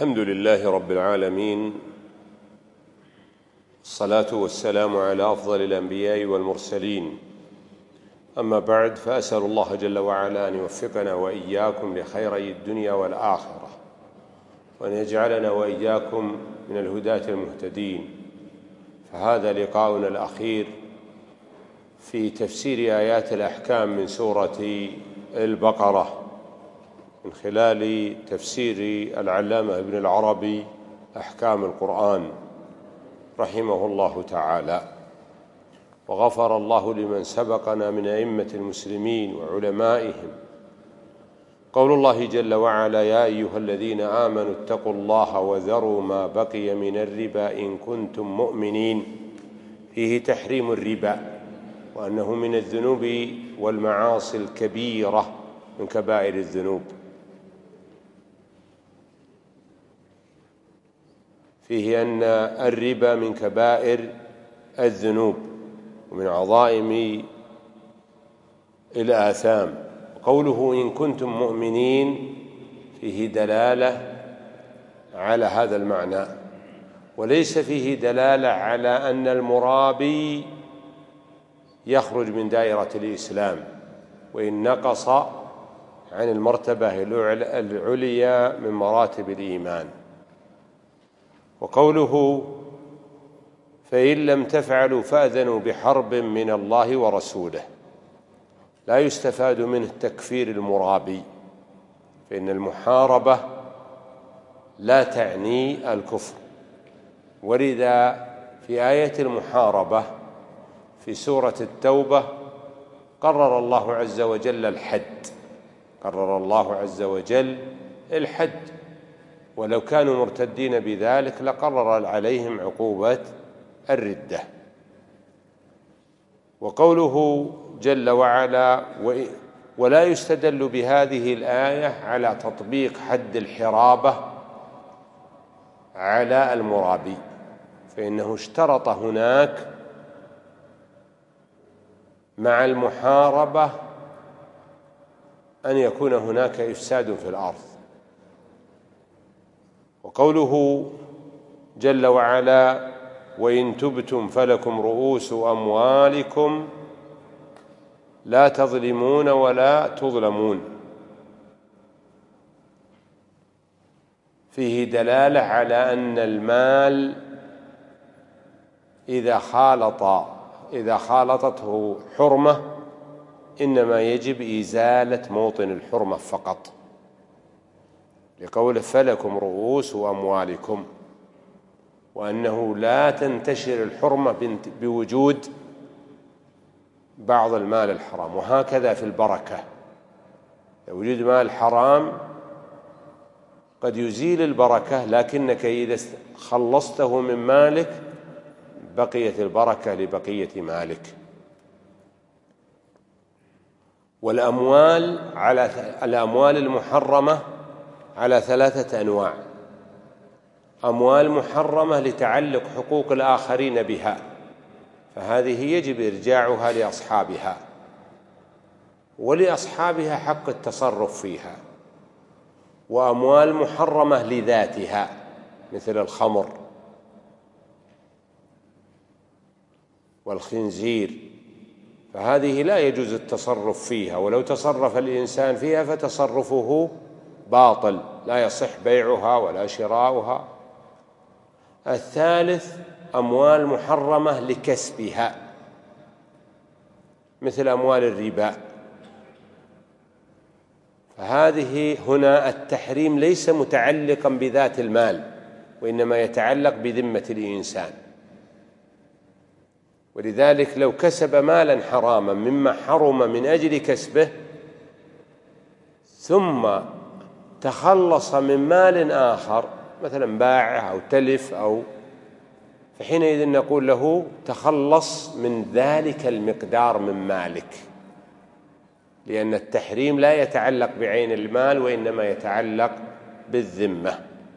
الحمد لله رب العالمين، الصلاة والسلام على أفضل الأنبياء والمرسلين. أما بعد، فأسأل الله جل وعلا أن يوفقنا وإياكم لخيري الدنيا والآخرة، وأن يجعلنا وإياكم من الهداة المهتدين. فهذا لقاؤنا الأخير في تفسير آيات الأحكام من سورة البقرة من خلال تفسير العلامة ابن العربي أحكام القرآن رحمه الله تعالى، وغفر الله لمن سبقنا من أئمة المسلمين وعلمائهم. قول الله جل وعلا: يا أيها الذين آمنوا اتقوا الله وذروا ما بقي من الربا إن كنتم مؤمنين. فيه تحريم الربا، وأنه من الذنوب والمعاصي الكبيرة من كبائر الذنوب. فيه أن الربا من كبائر الذنوب ومن عظائم الآثام. قوله إن كنتم مؤمنين فيه دلالة على هذا المعنى، وليس فيه دلالة على أن المرابي يخرج من دائرة الإسلام وإن نقص عن المرتبة العليا من مراتب الإيمان. وقوله فإن لم تفعلوا فأذنوا بحرب من الله ورسوله، لا يستفاد منه تكفير المرابي، فإن المحاربة لا تعني الكفر. ولذا في آية المحاربة في سورة التوبة قرر الله عز وجل الحد، قرر الله عز وجل الحد، ولو كانوا مرتدين بذلك لقرر عليهم عقوبة الردة. وقوله جل وعلا ولا يستدل بهذه الآية على تطبيق حد الحرابة على المرابي، فإنه اشترط هناك مع المحاربة أن يكون هناك إفساد في الأرض. وقوله جل وعلا وإن تبتم فلكم رؤوس أموالكم لا تظلمون ولا تظلمون، فيه دلالة على أن المال إذا خالطته حرمة إنما يجب إزالة موطن الحرمة فقط، لقوله فلكم رؤوس أموالكم، وأنه لا تنتشر الحرمة بوجود بعض المال الحرام. وهكذا في البركة، وجود مال حرام قد يزيل البركة، لكنك إذا خلصته من مالك بقيت البركة لبقية مالك. الأموال المحرمة على ثلاثة أنواع: أموال محرمة لتعلق حقوق الآخرين بها، فهذه يجب إرجاعها لأصحابها، ولأصحابها حق التصرف فيها. وأموال محرمة لذاتها مثل الخمر والخنزير، فهذه لا يجوز التصرف فيها، ولو تصرف الإنسان فيها فتصرفه باطل، لا يصح بيعها ولا شراؤها. الثالث أموال محرمة لكسبها مثل أموال الربا، فهذه هنا التحريم ليس متعلقا بذات المال، وإنما يتعلق بذمة الإنسان. ولذلك لو كسب مالا حراما مما حرم من أجل كسبه ثم تخلص من مال آخر مثلا باعه أو تلف فحينئذ نقول له تخلص من ذلك المقدار من مالك، لأن التحريم لا يتعلق بعين المال وإنما يتعلق بالذمة.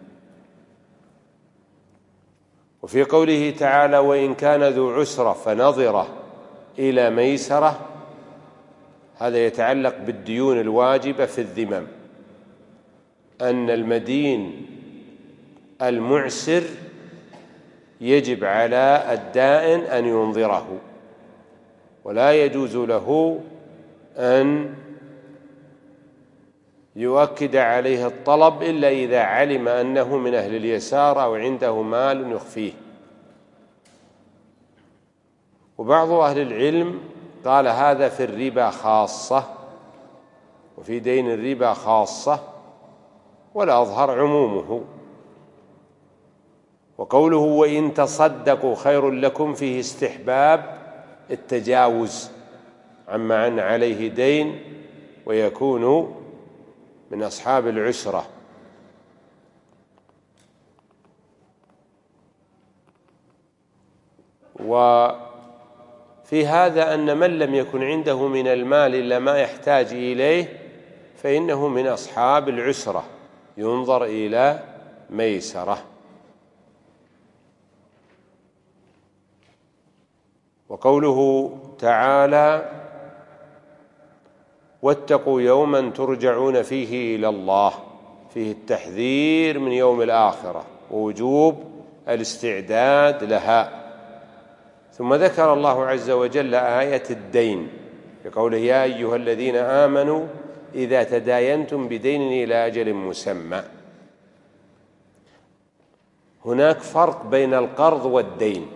وفي قوله تعالى وإن كان ذو عسرة فنظرة إلى ميسرة، هذا يتعلق بالديون الواجبة في الذمم، أن المدين المعسر يجب على الدائن أن ينظره، ولا يجوز له أن يؤكد عليه الطلب إلا إذا علم أنه من أهل اليسار أو عنده مال يخفيه. وبعض أهل العلم قال هذا في الربا خاصة، وفي دين الربا خاصة، والأظهر عمومه. وقوله وإن تصدقوا خير لكم فيه استحباب التجاوز عمن عليه دين ويكون من أصحاب العسرة. وفي هذا أن من لم يكن عنده من المال إلا ما يحتاج إليه فإنه من أصحاب العسرة، ينظر إلى ميسرة. وقوله تعالى واتقوا يوما ترجعون فيه إلى الله، فيه التحذير من يوم الآخرة ووجوب الاستعداد لها. ثم ذكر الله عز وجل آية الدين بقوله يا أيها الذين آمنوا إذا تداينتم بدين إلى أجل مسمى. هناك فرق بين القرض والدين،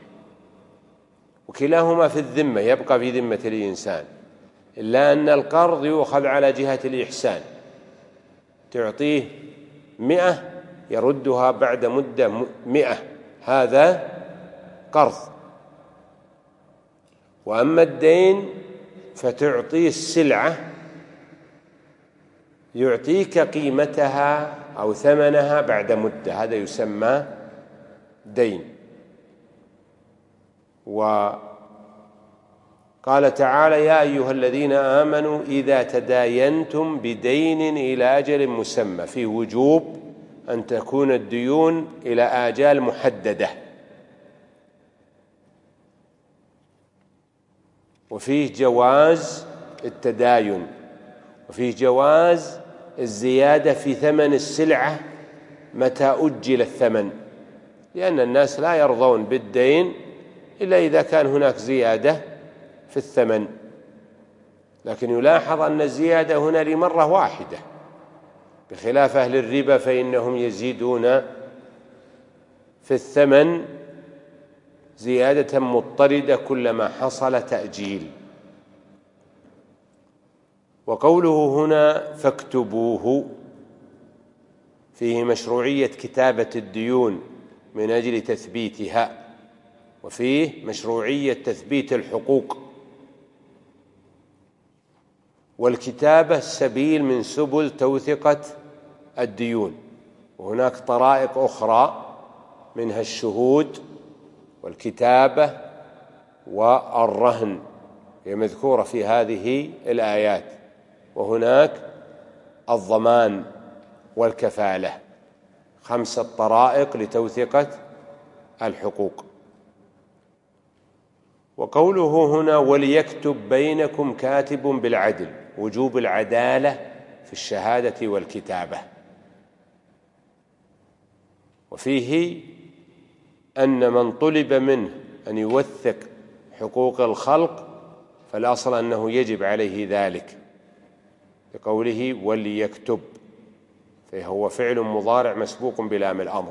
وكلاهما في الذمة، يبقى في ذمة الإنسان، إلا أن القرض يؤخذ على جهة الإحسان، تعطيه 100 يردها بعد مدة 100، هذا قرض. وأما الدين فتعطيه السلعة يعطيك قيمتها أو ثمنها بعد مدة، هذا يسمى دين. وقال تعالى يا أيها الذين آمنوا إذا تداينتم بدين إلى أجل مسمى، في وجوب أن تكون الديون إلى آجال محددة، وفيه جواز التداين، وفيه جواز الزيادة في ثمن السلعة متى أجل الثمن، لأن الناس لا يرضون بالدين إلا إذا كان هناك زيادة في الثمن. لكن يلاحظ أن الزيادة هنا لمرة واحدة، بخلاف أهل الربا فإنهم يزيدون في الثمن زيادة مضطردة كلما حصل تأجيل. وقوله هنا فاكتبوه فيه مشروعية كتابة الديون من أجل تثبيتها، وفيه مشروعية تثبيت الحقوق، والكتابة سبيل من سبل توثيقة الديون. وهناك طرائق أخرى منها الشهود والكتابة والرهن هي مذكورة في هذه الآيات، وهناك الضمان والكفالة، 5 طرائق لتوثيقة الحقوق. وقوله هنا وليكتب بينكم كاتب بالعدل، وجوب العدالة في الشهادة والكتابة. وفيه أن من طلب منه أن يوثق حقوق الخلق فالأصل أنه يجب عليه ذلك، بقوله وليكتب، فهو فعل مضارع مسبوق بلام الأمر.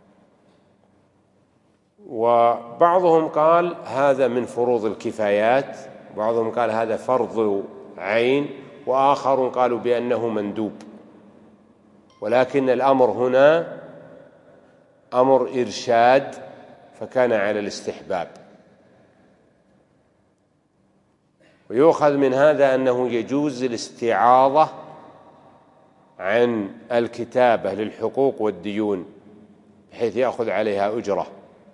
وبعضهم قال هذا من فروض الكفايات، وبعضهم قال هذا فرض عين، وآخرون قالوا بأنه مندوب. ولكن الأمر هنا أمر إرشاد فكان على الاستحباب. ويؤخذ من هذا أنه يجوز الاستعاضة عن الكتابة للحقوق والديون بحيث يأخذ عليها أجرة.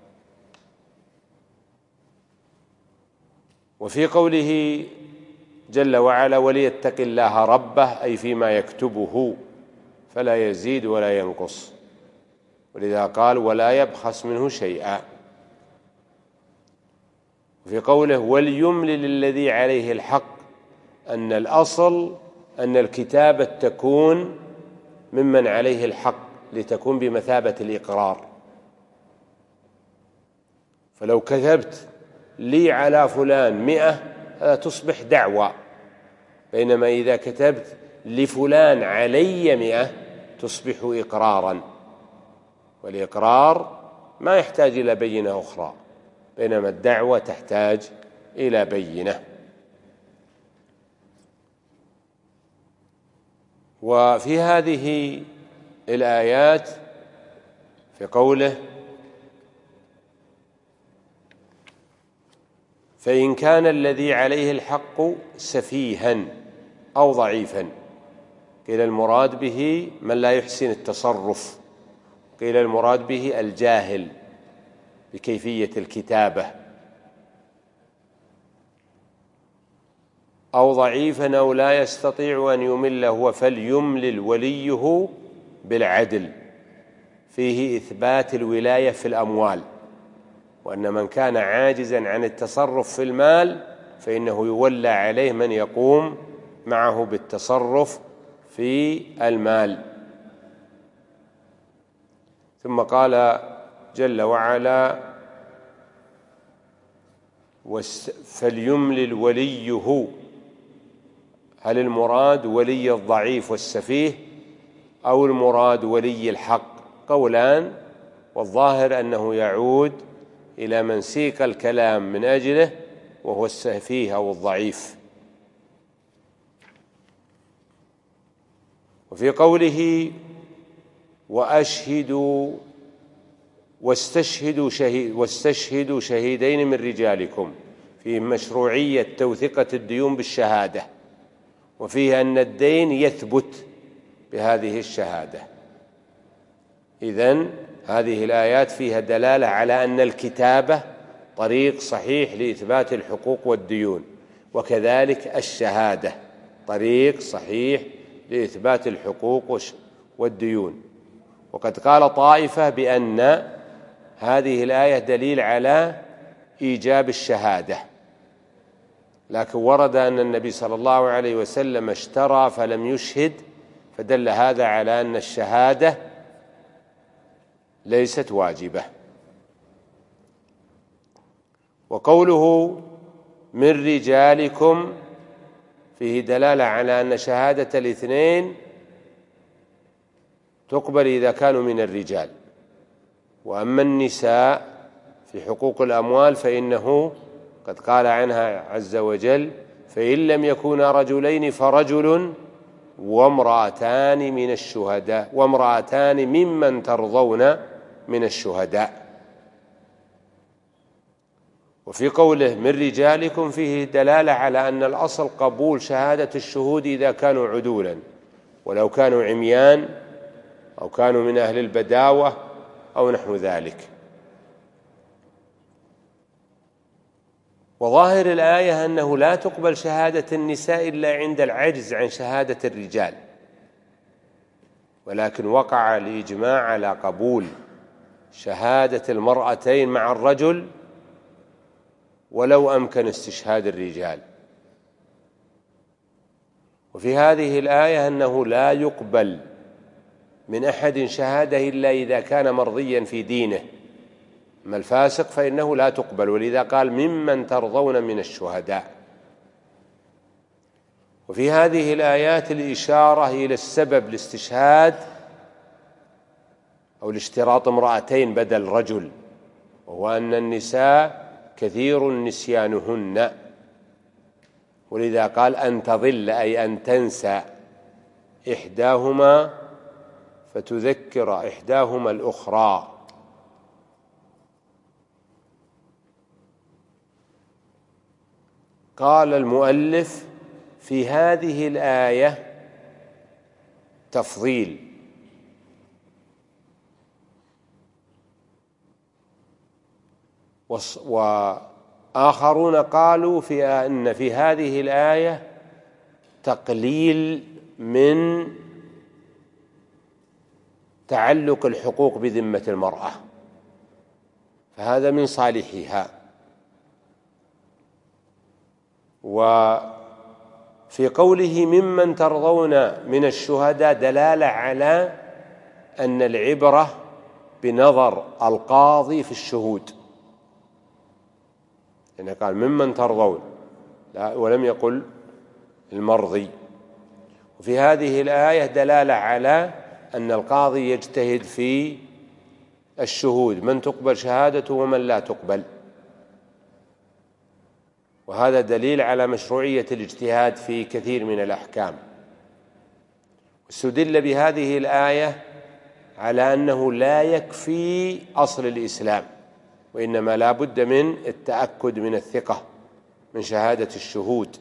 وفي قوله جل وعلا وليتق الله ربه، أي فيما يكتبه فلا يزيد ولا ينقص، ولذا قال ولا يبخس منه شيئا. وفي قوله وليملل الذي عليه الحق، أن الأصل أن الكتابة تكون ممن عليه الحق، لتكون بمثابة الإقرار. فلو كتبت لي على فلان 100 تصبح دعوى، بينما إذا كتبت لفلان علي 100 تصبح إقرارا، والإقرار ما يحتاج إلى بينة أخرى، بينما الدعوة تحتاج إلى بينة. وفي هذه الآيات في قوله فإن كان الذي عليه الحق سفيها أو ضعيفا، قيل المراد به من لا يحسن التصرف، قيل المراد به الجاهل بكيفية الكتابة، أو ضعيفا أو لا يستطيع أن يمل هو فليملل وليه بالعدل، فيه إثبات الولاية في الأموال، وأن من كان عاجزا عن التصرف في المال فإنه يولى عليه من يقوم معه بالتصرف في المال. ثم قال جل وعلا فليملل وليه، هل المراد ولي الضعيف والسفيه أو المراد ولي الحق؟ قولان، والظاهر أنه يعود إلى من سيق الكلام من أجله وهو السفيه أو الضعيف. وفي قوله وأشهدوا واستشهدوا شهيدين من رجالكم، فيه مشروعية توثيقة الديون بالشهادة، وفيه أن الدين يثبت بهذه الشهادة. إذن هذه الآيات فيها دلالة على أن الكتابة طريق صحيح لإثبات الحقوق والديون، وكذلك الشهادة طريق صحيح لإثبات الحقوق والديون. وقد قال طائفة بأن هذه الآية دليل على إيجاب الشهادة، لكن ورد أن النبي صلى الله عليه وسلم اشترى فلم يشهد، فدل هذا على أن الشهادة ليست واجبة. وقوله من رجالكم فيه دلالة على أن شهادة الاثنين تقبل إذا كانوا من الرجال، وأما النساء في حقوق الأموال فإنه قد قال عنها عز وجل فإن لم يكونا رجلين فرجل وامرأتان من الشهداء وامرأتان ممن ترضون من الشهداء. وفي قوله من رجالكم فيه دلالة على أن الأصل قبول شهادة الشهود إذا كانوا عدولا، ولو كانوا عميان أو كانوا من أهل البداوة أو نحو ذلك. وظاهر الآية أنه لا تقبل شهادة النساء إلا عند العجز عن شهادة الرجال، ولكن وقع الإجماع على قبول شهادة المرأتين مع الرجل ولو أمكن استشهاد الرجال. وفي هذه الآية أنه لا يقبل من أحد شهادة إلا إذا كان مرضيا في دينه، أما الفاسق فإنه لا تقبل، ولذا قال ممن ترضون من الشهداء. وفي هذه الآيات الإشارة إلى السبب لاستشهاد أو لاشتراط امرأتين بدل رجل، وهو أن النساء كثير نسيانهن، ولذا قال أن تضل أي أن تنسى إحداهما فتذكر إحداهما الأخرى. قال المؤلف في هذه الآية تفضيل، وآخرون قالوا أن في هذه الآية تقليل من تعلق الحقوق بذمة المرأة، فهذا من صالحها. وفي قوله ممن ترضون من الشهداء دلالة على أن العبرة بنظر القاضي في الشهود، يعني قال ممن ترضون ولم يقل المرضي. وفي هذه الآية دلالة على أن القاضي يجتهد في الشهود، من تقبل شهادته ومن لا تقبل، وهذا دليل على مشروعية الاجتهاد في كثير من الأحكام. استدل بهذه الآية على أنه لا يكفي أصل الإسلام، وإنما لا بد من التأكد من الثقة من شهادة الشهود.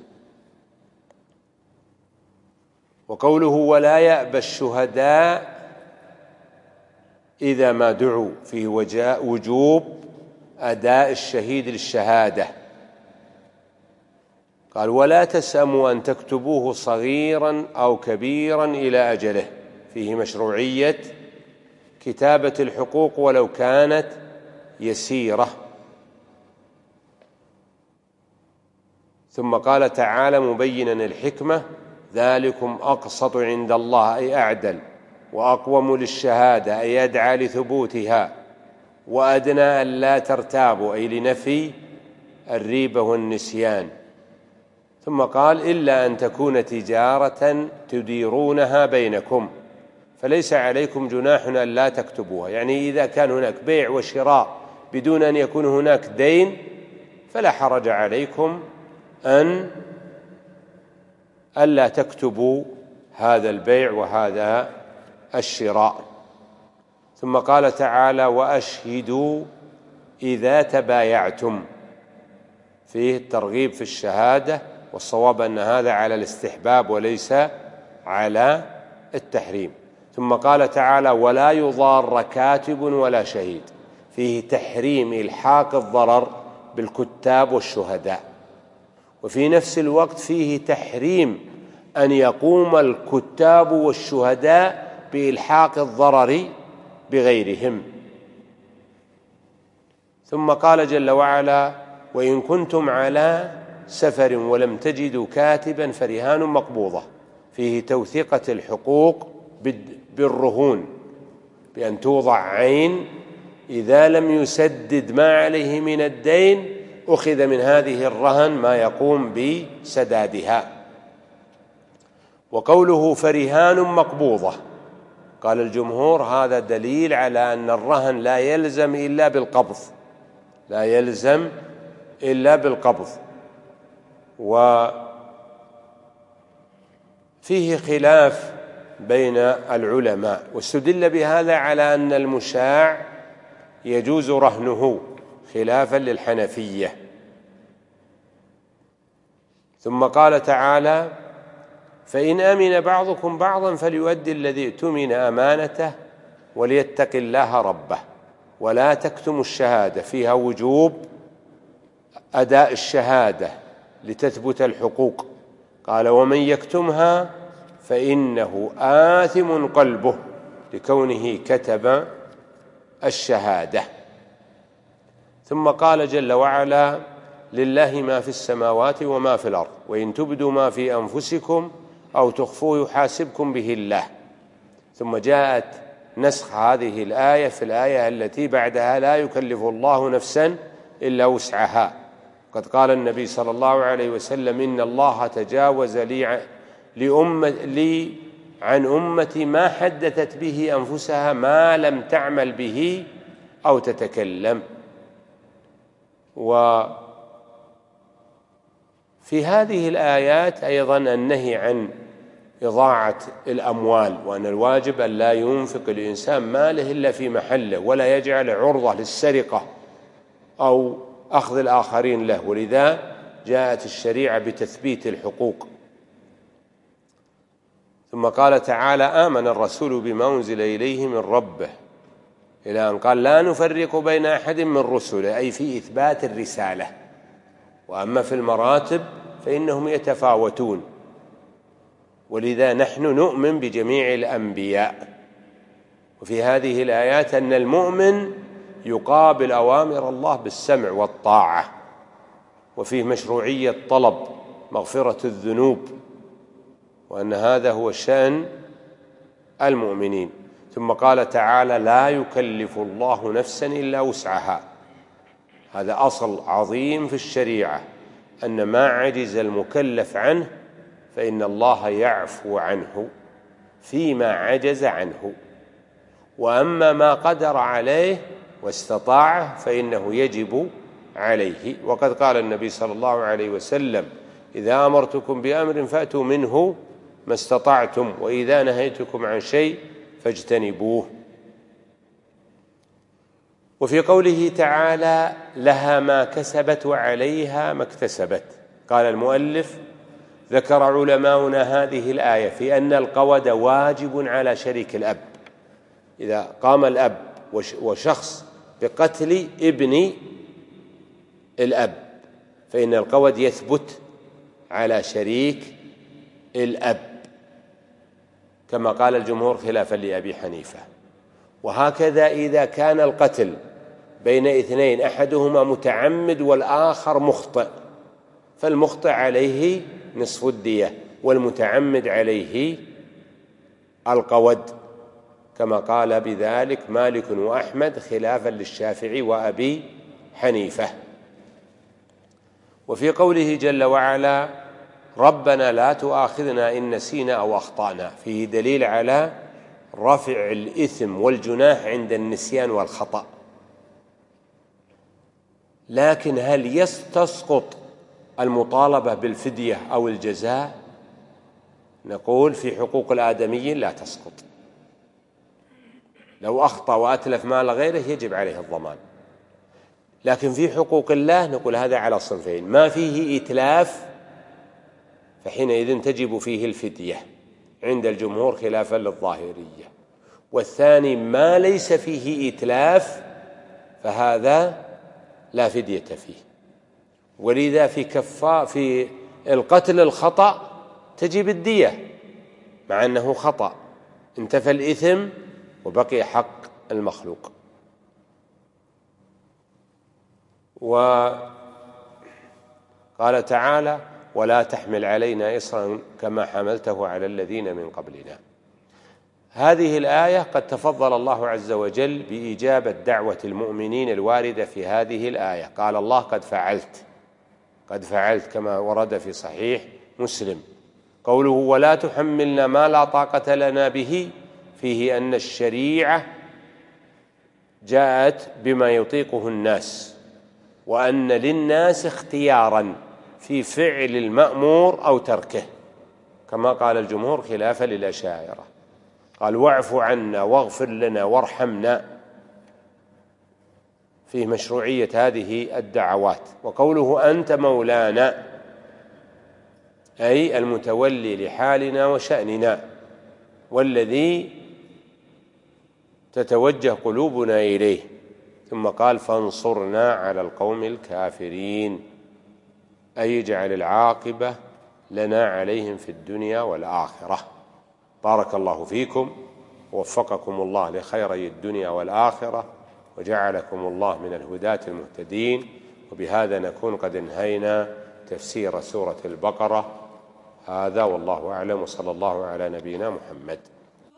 وقوله ولا يأبى الشهداء إذا ما دعوا، فيه وجوب أداء الشهيد للشهادة. قال ولا تسأموا أن تكتبوه صغيرا أو كبيرا إلى أجله، فيه مشروعية كتابة الحقوق ولو كانت يسيرة. ثم قال تعالى مبينا الحكمة ذلكم أقسط عند الله، أي أعدل، وأقوم للشهادة، أي يدعى لثبوتها، وأدنى أن لا ترتابوا، أي لنفي الريبة والنسيان. ثم قال إلا أن تكون تجارة تديرونها بينكم فليس عليكم جناح أن لا تكتبوها، يعني إذا كان هناك بيع وشراء بدون أن يكون هناك دين فلا حرج عليكم أن ألا تكتبوا هذا البيع وهذا الشراء. ثم قال تعالى وأشهدوا إذا تبايعتم، فيه الترغيب في الشهادة، والصواب أن هذا على الاستحباب وليس على التحريم. ثم قال تعالى ولا يضار كاتب ولا شهيد، فيه تحريم إلحاق الضرر بالكتاب والشهداء، وفي نفس الوقت فيه تحريم أن يقوم الكتاب والشهداء بإلحاق الضرر بغيرهم. ثم قال جل وعلا وإن كنتم على سفر ولم تجدوا كاتبا فرهان مقبوضة، فيه توثيقة الحقوق بالرهون، بأن توضع عين إذا لم يسدد ما عليه من الدين أخذ من هذه الرهن ما يقوم بسدادها. وقوله فرهان مقبوضة قال الجمهور هذا دليل على أن الرهن لا يلزم إلا بالقبض، لا يلزم إلا بالقبض. وفيه خلاف بين العلماء، واستدل بهذا على أن المشاع يجوز رهنه خلافا للحنفية. ثم قال تعالى فإن أمن بعضكم بعضا فليؤدي الذي اؤتمن أمانته وليتق الله ربه ولا تكتموا الشهادة، فيها وجوب أداء الشهادة لتثبت الحقوق. قال ومن يكتمها فإنه آثم قلبه لكونه كتب الشهادة. ثم قال جل وعلا لله ما في السماوات وما في الأرض وإن تبدوا ما في أنفسكم أو تخفوه يحاسبكم به الله. ثم جاءت نسخ هذه الآية في الآية التي بعدها لا يكلف الله نفسا إلا وسعها. قد قال النبي صلى الله عليه وسلم إن الله تجاوز لي عن أمتي ما حدثت به أنفسها ما لم تعمل به أو تتكلم. وفي هذه الآيات أيضا النهي عن إضاعة الأموال، وأن الواجب أن لا ينفق الإنسان ماله إلا في محله ولا يجعل عرضة للسرقة أو أخذ الآخرين له، ولذا جاءت الشريعة بتثبيت الحقوق. ثم قال تعالى آمن الرسول بما أنزل إليه من ربه، إلى أن قال لا نفرق بين أحد من رسله، أي في إثبات الرسالة. وأما في المراتب فإنهم يتفاوتون، ولذا نحن نؤمن بجميع الأنبياء. وفي هذه الآيات أن المؤمن يقابل أوامر الله بالسمع والطاعة، وفيه مشروعية طلب مغفرة الذنوب، وأن هذا هو شأن المؤمنين. ثم قال تعالى: لا يكلف الله نفسا إلا وسعها. هذا أصل عظيم في الشريعة، أن ما عجز المكلف عنه فإن الله يعفو عنه فيما عجز عنه، وأما ما قدر عليه واستطاعه فإنه يجب عليه. وقد قال النبي صلى الله عليه وسلم: إذا أمرتكم بأمر فأتوا منه ما استطعتم، وإذا نهيتكم عن شيء فاجتنبوه. وفي قوله تعالى: لها ما كسبت وعليها ما اكتسبت، قال المؤلف: ذكر علماؤنا هذه الآية في أن القود واجب على شريك الأب. إذا قام الأب وشخص بقتل ابن الأب فإن القود يثبت على شريك الأب، كما قال الجمهور خلافا لأبي حنيفة. وهكذا إذا كان القتل بين اثنين أحدهما متعمد والآخر مخطئ، فالمخطئ عليه نصف الدية والمتعمد عليه القود، كما قال بذلك مالك وأحمد خلافا للشافعي وأبي حنيفة. وفي قوله جل وعلا: ربنا لا تؤاخذنا إن نسينا أو أخطأنا، فيه دليل على رفع الإثم والجناح عند النسيان والخطأ. لكن هل تسقط المطالبة بالفدية أو الجزاء؟ نقول في حقوق الآدميين لا تسقط. لو أخطأ وأتلف مال غيره يجب عليه الضمان، لكن في حقوق الله نقول هذا على صنفين: ما فيه إتلاف فحينئذ تجب فيه الفدية عند الجمهور خلافا للظاهرية، والثاني ما ليس فيه إتلاف فهذا لا فدية فيه. ولذا في القتل الخطأ تجب الدية مع أنه خطأ، انتفى الإثم وبقي حق المخلوق. وقال تعالى: ولا تحمل علينا إصرا كما حملته على الذين من قبلنا. هذه الآية قد تفضل الله عز وجل بإجابة دعوة المؤمنين الواردة في هذه الآية. قال الله: قد فعلت كما ورد في صحيح مسلم. قوله: ولا تحملنا ما لا طاقة لنا به، فيه أن الشريعة جاءت بما يطيقه الناس، وأن للناس اختيارا في فعل المأمور أو تركه، كما قال الجمهور خلافا للأشاعرة. قال: واعف عنا واغفر لنا وارحمنا، فيه مشروعية هذه الدعوات. وقوله: أنت مولانا، أي المتولي لحالنا وشأننا والذي تتوجه قلوبنا إليه. ثم قال: فانصرنا على القوم الكافرين، أي اجعل العاقبة لنا عليهم في الدنيا والآخرة. بارك الله فيكم، ووفقكم الله لخيري الدنيا والآخرة، وجعلكم الله من الهداة المهتدين. وبهذا نكون قد انهينا تفسير سورة البقرة. هذا والله أعلم، وصلى الله على نبينا محمد.